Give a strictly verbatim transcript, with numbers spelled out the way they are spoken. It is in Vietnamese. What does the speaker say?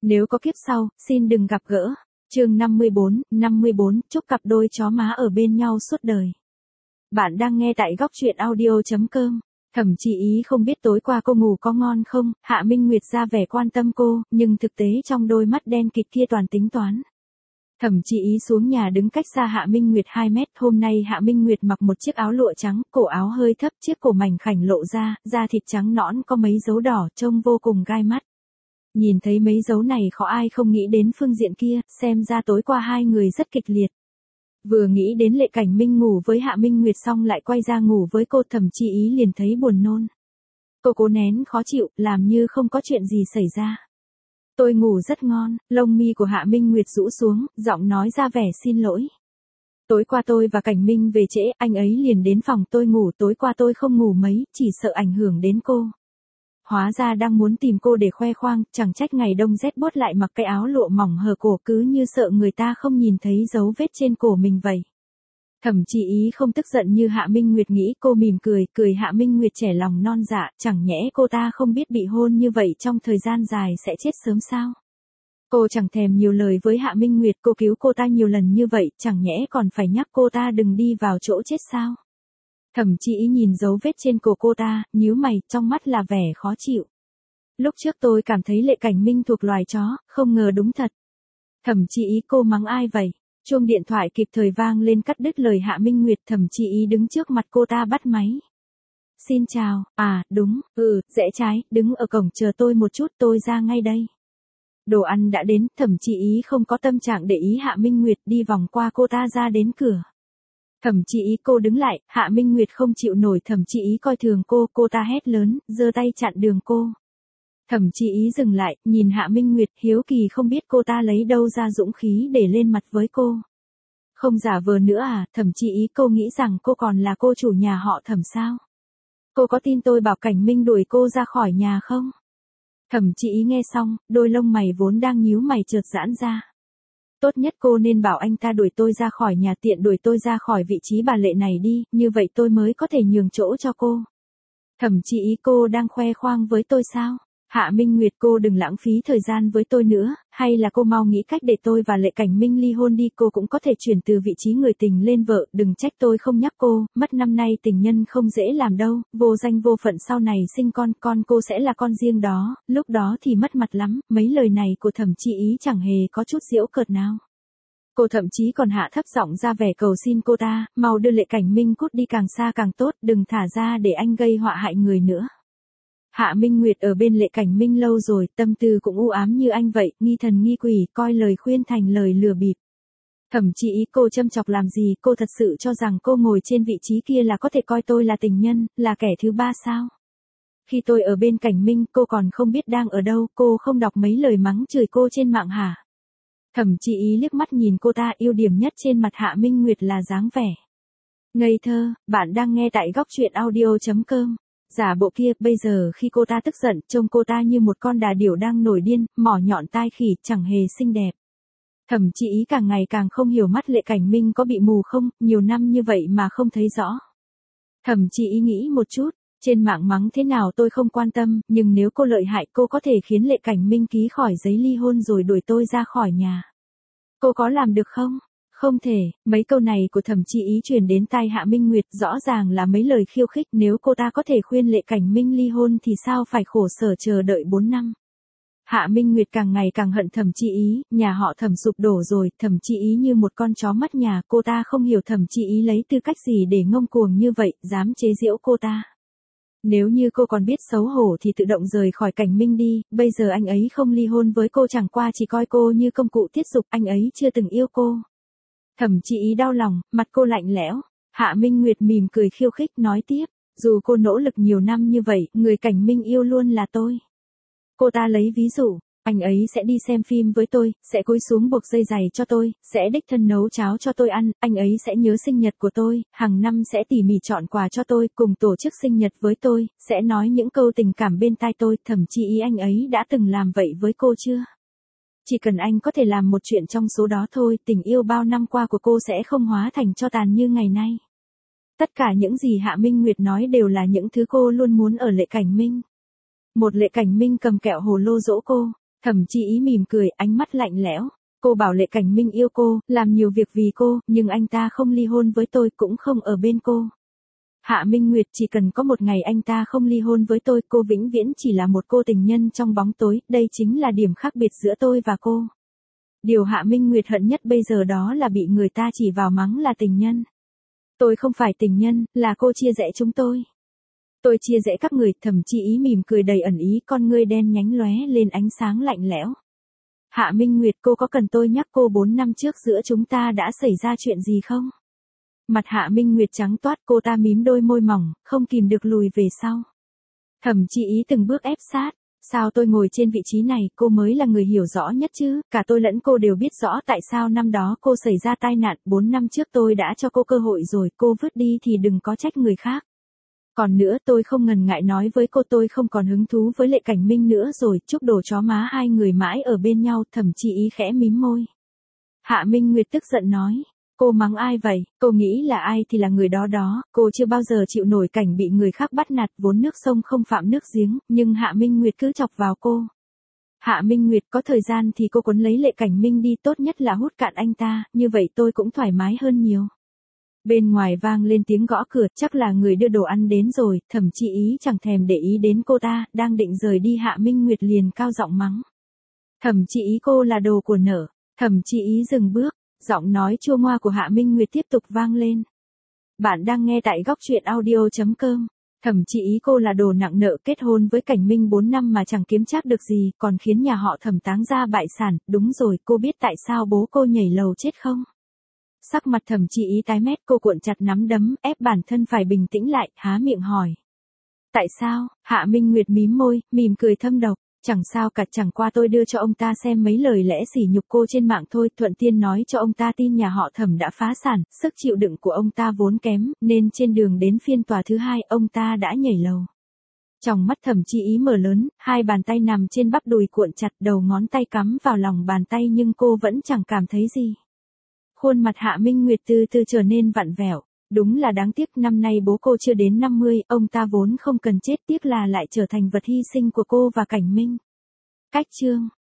Nếu có kiếp sau, xin đừng gặp gỡ. Chương năm mươi bốn, năm mươi bốn, chúc cặp đôi chó má ở bên nhau suốt đời. Bạn đang nghe tại góc truyện audio chấm com. Thẩm Chi Ý không biết tối qua cô ngủ có ngon không, Hạ Minh Nguyệt ra vẻ quan tâm cô, nhưng thực tế trong đôi mắt đen kịt kia toàn tính toán. Thẩm Chi Ý xuống nhà đứng cách xa Hạ Minh Nguyệt hai mét, hôm nay Hạ Minh Nguyệt mặc một chiếc áo lụa trắng, cổ áo hơi thấp, chiếc cổ mảnh khảnh lộ ra, da thịt trắng nõn có mấy dấu đỏ, trông vô cùng gai mắt. Nhìn thấy mấy dấu này khó ai không nghĩ đến phương diện kia, xem ra tối qua hai người rất kịch liệt. Vừa nghĩ đến Lệ Cảnh Minh ngủ với Hạ Minh Nguyệt xong lại quay ra ngủ với cô, Thẩm Chi Ý liền thấy buồn nôn. Cô cố nén khó chịu, làm như không có chuyện gì xảy ra. Tôi ngủ rất ngon, lông mi của Hạ Minh Nguyệt rũ xuống, giọng nói ra vẻ xin lỗi. Tối qua tôi và Cảnh Minh về trễ, anh ấy liền đến phòng tôi ngủ, tối qua tôi không ngủ mấy, chỉ sợ ảnh hưởng đến cô. Hóa ra đang muốn tìm cô để khoe khoang, chẳng trách ngày đông rét buốt lại mặc cái áo lụa mỏng hở cổ, cứ như sợ người ta không nhìn thấy dấu vết trên cổ mình vậy. Thẩm Chi Ý không tức giận như Hạ Minh Nguyệt nghĩ, cô mỉm cười, cười Hạ Minh Nguyệt trẻ lòng non dạ, chẳng nhẽ cô ta không biết bị hôn như vậy trong thời gian dài sẽ chết sớm sao? Cô chẳng thèm nhiều lời với Hạ Minh Nguyệt, cô cứu cô ta nhiều lần như vậy, chẳng nhẽ còn phải nhắc cô ta đừng đi vào chỗ chết sao? Thẩm Chi Ý nhìn dấu vết trên cổ cô ta, nhíu mày, trong mắt là vẻ khó chịu. Lúc trước tôi cảm thấy Lệ Cảnh Minh thuộc loài chó, không ngờ đúng thật. Thẩm Chi Ý, cô mắng ai vậy? Chuông điện thoại kịp thời vang lên cắt đứt lời Hạ Minh Nguyệt, Thẩm Chi Ý đứng trước mặt cô ta bắt máy. Xin chào, à, đúng, ừ, rẽ trái, đứng ở cổng chờ tôi một chút, tôi ra ngay đây. Đồ ăn đã đến, Thẩm Chi Ý không có tâm trạng để ý Hạ Minh Nguyệt, đi vòng qua cô ta ra đến cửa. Thẩm Chi Ý, cô đứng lại, Hạ Minh Nguyệt không chịu nổi Thẩm Chi Ý coi thường cô, cô ta hét lớn, giơ tay chặn đường cô. Thẩm Chi Ý dừng lại, nhìn Hạ Minh Nguyệt, hiếu kỳ không biết cô ta lấy đâu ra dũng khí để lên mặt với cô. Không giả vờ nữa à, Thẩm Chi Ý, cô nghĩ rằng cô còn là cô chủ nhà họ Thẩm sao? Cô có tin tôi bảo Cảnh Minh đuổi cô ra khỏi nhà không? Thẩm Chi Ý nghe xong, đôi lông mày vốn đang nhíu mày chợt giãn ra. Tốt nhất cô nên bảo anh ta đuổi tôi ra khỏi nhà, tiện đuổi tôi ra khỏi vị trí bà Lệ này đi, như vậy tôi mới có thể nhường chỗ cho cô. Thẩm Chi Ý, cô đang khoe khoang với tôi sao? Hạ Minh Nguyệt, cô đừng lãng phí thời gian với tôi nữa, hay là cô mau nghĩ cách để tôi và Lệ Cảnh Minh ly hôn đi, cô cũng có thể chuyển từ vị trí người tình lên vợ, đừng trách tôi không nhắc cô, mất năm nay tình nhân không dễ làm đâu, vô danh vô phận sau này sinh con, con cô sẽ là con riêng đó, lúc đó thì mất mặt lắm, mấy lời này của Thẩm Chi Ý chẳng hề có chút giễu cợt nào. Cô thậm chí còn hạ thấp giọng ra vẻ cầu xin cô ta, mau đưa Lệ Cảnh Minh cút đi càng xa càng tốt, đừng thả ra để anh gây họa hại người nữa. Hạ Minh Nguyệt ở bên Lệ Cảnh Minh lâu rồi, tâm tư cũng u ám như anh vậy, nghi thần nghi quỷ, coi lời khuyên thành lời lừa bịp. Thẩm Chi Ý, cô châm chọc làm gì, cô thật sự cho rằng cô ngồi trên vị trí kia là có thể coi tôi là tình nhân, là kẻ thứ ba sao? Khi tôi ở bên Cảnh Minh, cô còn không biết đang ở đâu, cô không đọc mấy lời mắng chửi cô trên mạng hả? Thẩm Chi Ý liếc mắt nhìn cô ta, ưu điểm nhất trên mặt Hạ Minh Nguyệt là dáng vẻ ngây thơ. Bạn đang nghe tại góc truyện audio chấm com. Giả bộ kia, bây giờ khi cô ta tức giận, trông cô ta như một con đà điểu đang nổi điên, mỏ nhọn tai khỉ, chẳng hề xinh đẹp. Thẩm Chi Ý càng ngày càng không hiểu mắt Lệ Cảnh Minh có bị mù không, nhiều năm như vậy mà không thấy rõ. Thẩm Chi Ý nghĩ một chút, trên mạng mắng thế nào tôi không quan tâm, nhưng nếu cô lợi hại cô có thể khiến Lệ Cảnh Minh ký khỏi giấy ly hôn rồi đuổi tôi ra khỏi nhà. Cô có làm được không? Không thể. Mấy câu này của Thẩm Chi Ý truyền đến tai Hạ Minh Nguyệt, rõ ràng là mấy lời khiêu khích, nếu cô ta có thể khuyên Lệ Cảnh Minh ly hôn thì sao phải khổ sở chờ đợi bốn năm. Hạ Minh Nguyệt càng ngày càng hận Thẩm Chi Ý, nhà họ Thẩm sụp đổ rồi, Thẩm Chi Ý như một con chó mất nhà, cô ta không hiểu Thẩm Chi Ý lấy tư cách gì để ngông cuồng như vậy, dám chế giễu cô ta. Nếu như cô còn biết xấu hổ thì tự động rời khỏi Cảnh Minh đi, bây giờ anh ấy không ly hôn với cô chẳng qua chỉ coi cô như công cụ tiết dục, anh ấy chưa từng yêu cô. Thẩm Chi Ý đau lòng, mặt cô lạnh lẽo. Hạ Minh Nguyệt mỉm cười khiêu khích nói tiếp, dù cô nỗ lực nhiều năm như vậy, người Cảnh Minh yêu luôn là tôi. Cô ta lấy ví dụ, anh ấy sẽ đi xem phim với tôi, sẽ cúi xuống buộc dây giày cho tôi, sẽ đích thân nấu cháo cho tôi ăn, anh ấy sẽ nhớ sinh nhật của tôi, hàng năm sẽ tỉ mỉ chọn quà cho tôi, cùng tổ chức sinh nhật với tôi, sẽ nói những câu tình cảm bên tai tôi. Thẩm Chi Ý, anh ấy đã từng làm vậy với cô chưa? Chỉ cần anh có thể làm một chuyện trong số đó thôi, tình yêu bao năm qua của cô sẽ không hóa thành tro tàn như ngày nay. Tất cả những gì Hạ Minh Nguyệt nói đều là những thứ cô luôn muốn ở Lệ Cảnh Minh. Một Lệ Cảnh Minh cầm kẹo hồ lô dỗ cô. Thẩm Chi Ý mỉm cười, ánh mắt lạnh lẽo. Cô bảo Lệ Cảnh Minh yêu cô, làm nhiều việc vì cô, nhưng anh ta không ly hôn với tôi, cũng không ở bên cô. Hạ Minh Nguyệt, chỉ cần có một ngày anh ta không ly hôn với tôi, cô vĩnh viễn chỉ là một cô tình nhân trong bóng tối, đây chính là điểm khác biệt giữa tôi và cô. Điều Hạ Minh Nguyệt hận nhất bây giờ đó là bị người ta chỉ vào mắng là tình nhân. Tôi không phải tình nhân, là cô chia rẽ chúng tôi. Tôi chia rẽ các người. Thẩm Chi Ý mỉm cười đầy ẩn ý, con ngươi đen nhánh lóe lên ánh sáng lạnh lẽo. Hạ Minh Nguyệt, cô có cần tôi nhắc cô bốn năm trước giữa chúng ta đã xảy ra chuyện gì không? Mặt Hạ Minh Nguyệt trắng toát, cô ta mím đôi môi mỏng, không kìm được lùi về sau. Thẩm Chi Ý từng bước ép sát. Sao tôi ngồi trên vị trí này, cô mới là người hiểu rõ nhất chứ, cả tôi lẫn cô đều biết rõ tại sao năm đó cô xảy ra tai nạn, bốn năm trước tôi đã cho cô cơ hội rồi, cô vứt đi thì đừng có trách người khác. Còn nữa, tôi không ngần ngại nói với cô, tôi không còn hứng thú với Lệ Cảnh Minh nữa rồi, chúc đồ chó má hai người mãi ở bên nhau. Thẩm Chi Ý khẽ mím môi. Hạ Minh Nguyệt tức giận nói. Cô mắng ai vậy, cô nghĩ là ai thì là người đó đó, cô chưa bao giờ chịu nổi cảnh bị người khác bắt nạt, vốn nước sông không phạm nước giếng, nhưng Hạ Minh Nguyệt cứ chọc vào cô. Hạ Minh Nguyệt, có thời gian thì cô quấn lấy Lệ Cảnh Minh đi, tốt nhất là hút cạn anh ta, như vậy tôi cũng thoải mái hơn nhiều. Bên ngoài vang lên tiếng gõ cửa, chắc là người đưa đồ ăn đến rồi. Thẩm Chi Ý chẳng thèm để ý đến cô ta, đang định rời đi, Hạ Minh Nguyệt liền cao giọng mắng. Thẩm Chi Ý, cô là đồ của nở. Thẩm Chi Ý dừng bước, giọng nói chua ngoa của Hạ Minh Nguyệt tiếp tục vang lên. Bạn đang nghe tại góc truyện audio chấm com. Thẩm Chi Ý, cô là đồ nặng nợ, kết hôn với Cảnh Minh bốn năm mà chẳng kiếm trác được gì, còn khiến nhà họ Thẩm táng ra bại sản. Đúng rồi, cô biết tại sao bố cô nhảy lầu chết không? Sắc mặt Thẩm Chi Ý tái mét, cô cuộn chặt nắm đấm, ép bản thân phải bình tĩnh lại, há miệng hỏi. Tại sao? Hạ Minh Nguyệt mím môi, mỉm cười thâm độc. Chẳng sao cả, chẳng qua tôi đưa cho ông ta xem mấy lời lẽ sỉ nhục cô trên mạng thôi, thuận tiên nói cho ông ta tin nhà họ Thẩm đã phá sản, sức chịu đựng của ông ta vốn kém, nên trên đường đến phiên tòa thứ hai, ông ta đã nhảy lầu. Tròng mắt Thẩm Chi Ý mở lớn, hai bàn tay nằm trên bắp đùi cuộn chặt, đầu ngón tay cắm vào lòng bàn tay nhưng cô vẫn chẳng cảm thấy gì. Khuôn mặt Hạ Minh Nguyệt từ từ trở nên vặn vẹo. Đúng là đáng tiếc, năm nay bố cô chưa đến năm mươi, ông ta vốn không cần chết, tiếc là lại trở thành vật hy sinh của cô và Cảnh Minh. Cách chương